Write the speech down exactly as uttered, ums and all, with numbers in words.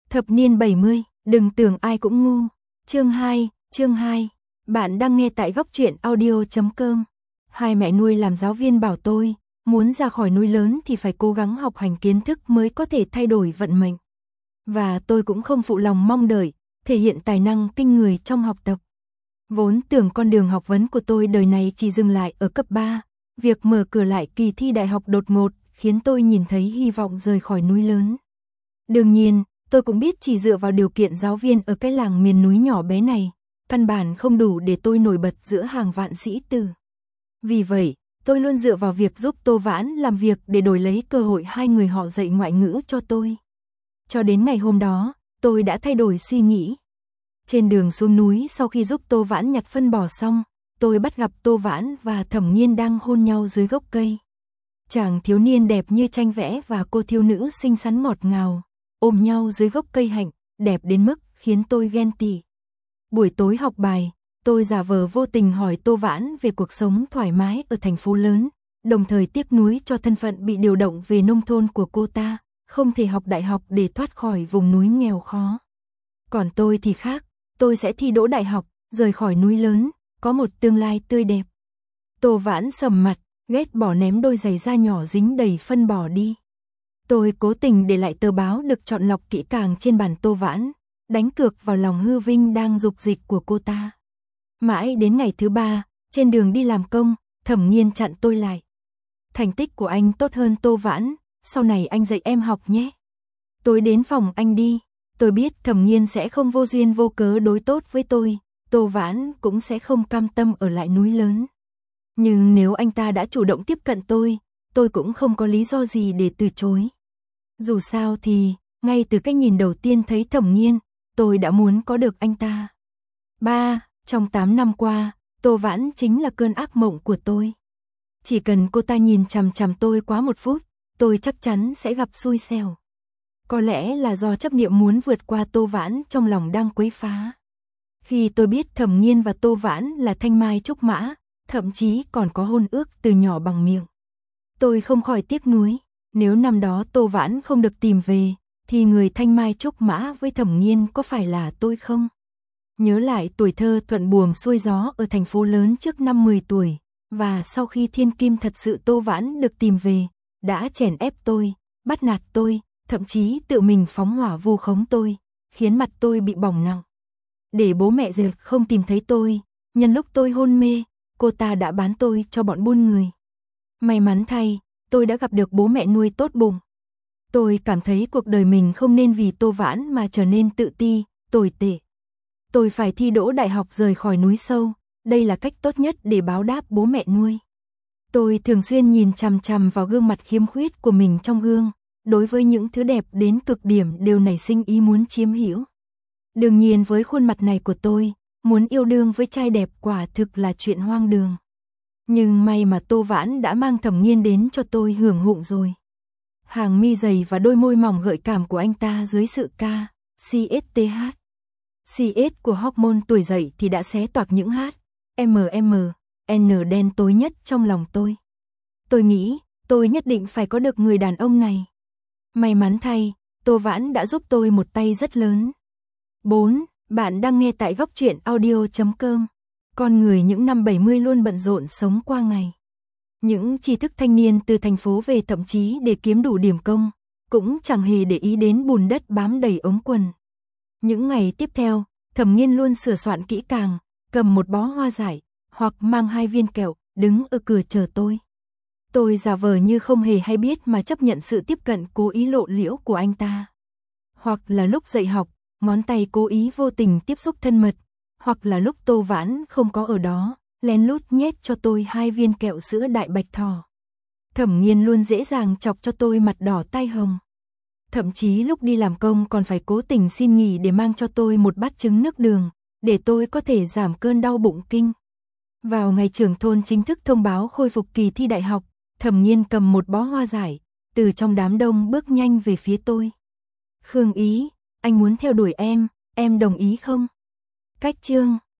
Thập niên bảy mươi, đừng tưởng ai cũng ngu. Chương hai, chương hai. Bạn đang nghe tại góc truyện audio chấm com. Hai mẹ nuôi làm giáo viên bảo tôi, muốn ra khỏi núi lớn thì phải cố gắng học hành kiến thức mới có thể thay đổi vận mệnh. Và tôi cũng không phụ lòng mong đợi, thể hiện tài năng kinh người trong học tập. Vốn tưởng con đường học vấn của tôi đời này chỉ dừng lại ở cấp ba, việc mở cửa lại kỳ thi đại học đột ngột khiến tôi nhìn thấy hy vọng rời khỏi núi lớn. Đương nhiên, tôi cũng biết chỉ dựa vào điều kiện giáo viên ở cái làng miền núi nhỏ bé này, căn bản không đủ để tôi nổi bật giữa hàng vạn sĩ tử. Vì vậy, tôi luôn dựa vào việc giúp Tô Vãn làm việc để đổi lấy cơ hội hai người họ dạy ngoại ngữ cho tôi. Cho đến ngày hôm đó, tôi đã thay đổi suy nghĩ. Trên đường xuống núi sau khi giúp Tô Vãn nhặt phân bò xong, tôi bắt gặp Tô Vãn và Thẩm Nghiên đang hôn nhau dưới gốc cây. Chàng thiếu niên đẹp như tranh vẽ và cô thiếu nữ xinh xắn ngọt ngào, ôm nhau dưới gốc cây hạnh, đẹp đến mức khiến tôi ghen tị. Buổi tối học bài, tôi giả vờ vô tình hỏi Tô Vãn về cuộc sống thoải mái ở thành phố lớn, đồng thời tiếc nuối cho thân phận bị điều động về nông thôn của cô ta, không thể học đại học để thoát khỏi vùng núi nghèo khó. Còn tôi thì khác, tôi sẽ thi đỗ đại học, rời khỏi núi lớn, có một tương lai tươi đẹp. Tô Vãn sầm mặt, ghét bỏ ném đôi giày da nhỏ dính đầy phân bò đi. Tôi cố tình để lại tờ báo được chọn lọc kỹ càng trên bàn Tô Vãn, đánh cược vào lòng hư vinh đang dục dịch của cô ta. Mãi đến ngày thứ ba, trên đường đi làm công, Thẩm Nghiên chặn tôi lại. Thành tích của anh tốt hơn Tô Vãn, sau này anh dạy em học nhé. Tôi đến phòng anh đi, tôi biết Thẩm Nghiên sẽ không vô duyên vô cớ đối tốt với tôi, Tô Vãn cũng sẽ không cam tâm ở lại núi lớn. Nhưng nếu anh ta đã chủ động tiếp cận tôi, tôi cũng không có lý do gì để từ chối. Dù sao thì, ngay từ cái nhìn đầu tiên thấy Thẩm Nghiên, tôi đã muốn có được anh ta. Ba, trong tám năm qua, Tô Vãn chính là cơn ác mộng của tôi. Chỉ cần cô ta nhìn chằm chằm tôi quá một phút, tôi chắc chắn sẽ gặp xui xẻo. Có lẽ là do chấp niệm muốn vượt qua Tô Vãn trong lòng đang quấy phá. Khi tôi biết Thẩm Nghiên và Tô Vãn là thanh mai trúc mã, thậm chí còn có hôn ước từ nhỏ bằng miệng, tôi không khỏi tiếc nuối. Nếu năm đó Tô Vãn không được tìm về, thì người thanh mai trúc mã với Thẩm Nghiên có phải là tôi không? Nhớ lại tuổi thơ thuận buồm xuôi gió ở thành phố lớn trước năm mười tuổi, và sau khi thiên kim thật sự Tô Vãn được tìm về, đã chèn ép tôi, bắt nạt tôi, thậm chí tự mình phóng hỏa vu khống tôi, khiến mặt tôi bị bỏng nặng. Để bố mẹ dệt không tìm thấy tôi, nhân lúc tôi hôn mê, cô ta đã bán tôi cho bọn buôn người. May mắn thay, tôi đã gặp được bố mẹ nuôi tốt bụng. Tôi cảm thấy cuộc đời mình không nên vì Tô Vãn mà trở nên tự ti, tồi tệ. Tôi phải thi đỗ đại học rời khỏi núi sâu, đây là cách tốt nhất để báo đáp bố mẹ nuôi. Tôi thường xuyên nhìn chằm chằm vào gương mặt khiếm khuyết của mình trong gương, đối với những thứ đẹp đến cực điểm đều nảy sinh ý muốn chiếm hữu. Đương nhiên với khuôn mặt này của tôi, muốn yêu đương với trai đẹp quả thực là chuyện hoang đường. Nhưng may mà Tô Vãn đã mang Thẩm Nghiên đến cho tôi hưởng thụ rồi. Hàng mi dày và đôi môi mỏng gợi cảm của anh ta dưới sự ca, xê ét tê hát. xê ét của hormone tuổi dậy thì đã xé toạc những hát, em em, N đen tối nhất trong lòng tôi. Tôi nghĩ, tôi nhất định phải có được người đàn ông này. May mắn thay, Tô Vãn đã giúp tôi một tay rất lớn. bốn. Bạn đang nghe tại góc truyện audio chấm com. Con người những năm bảy mươi luôn bận rộn sống qua ngày. Những tri thức thanh niên từ thành phố về thậm chí để kiếm đủ điểm công, cũng chẳng hề để ý đến bùn đất bám đầy ống quần. Những ngày tiếp theo, Thẩm Nghiên luôn sửa soạn kỹ càng, cầm một bó hoa dại, hoặc mang hai viên kẹo, đứng ở cửa chờ tôi. Tôi giả vờ như không hề hay biết mà chấp nhận sự tiếp cận cố ý lộ liễu của anh ta. Hoặc là lúc dạy học, ngón tay cố ý vô tình tiếp xúc thân mật, hoặc là lúc Tô Vãn không có ở đó, lén lút nhét cho tôi hai viên kẹo sữa đại bạch thỏ. Thẩm Nghiên luôn dễ dàng chọc cho tôi mặt đỏ tai hồng. Thậm chí lúc đi làm công còn phải cố tình xin nghỉ để mang cho tôi một bát trứng nước đường, để tôi có thể giảm cơn đau bụng kinh. Vào ngày trưởng thôn chính thức thông báo khôi phục kỳ thi đại học, Thẩm Nghiên cầm một bó hoa dại, từ trong đám đông bước nhanh về phía tôi. Khương Ý, anh muốn theo đuổi em, em đồng ý không? Cách chương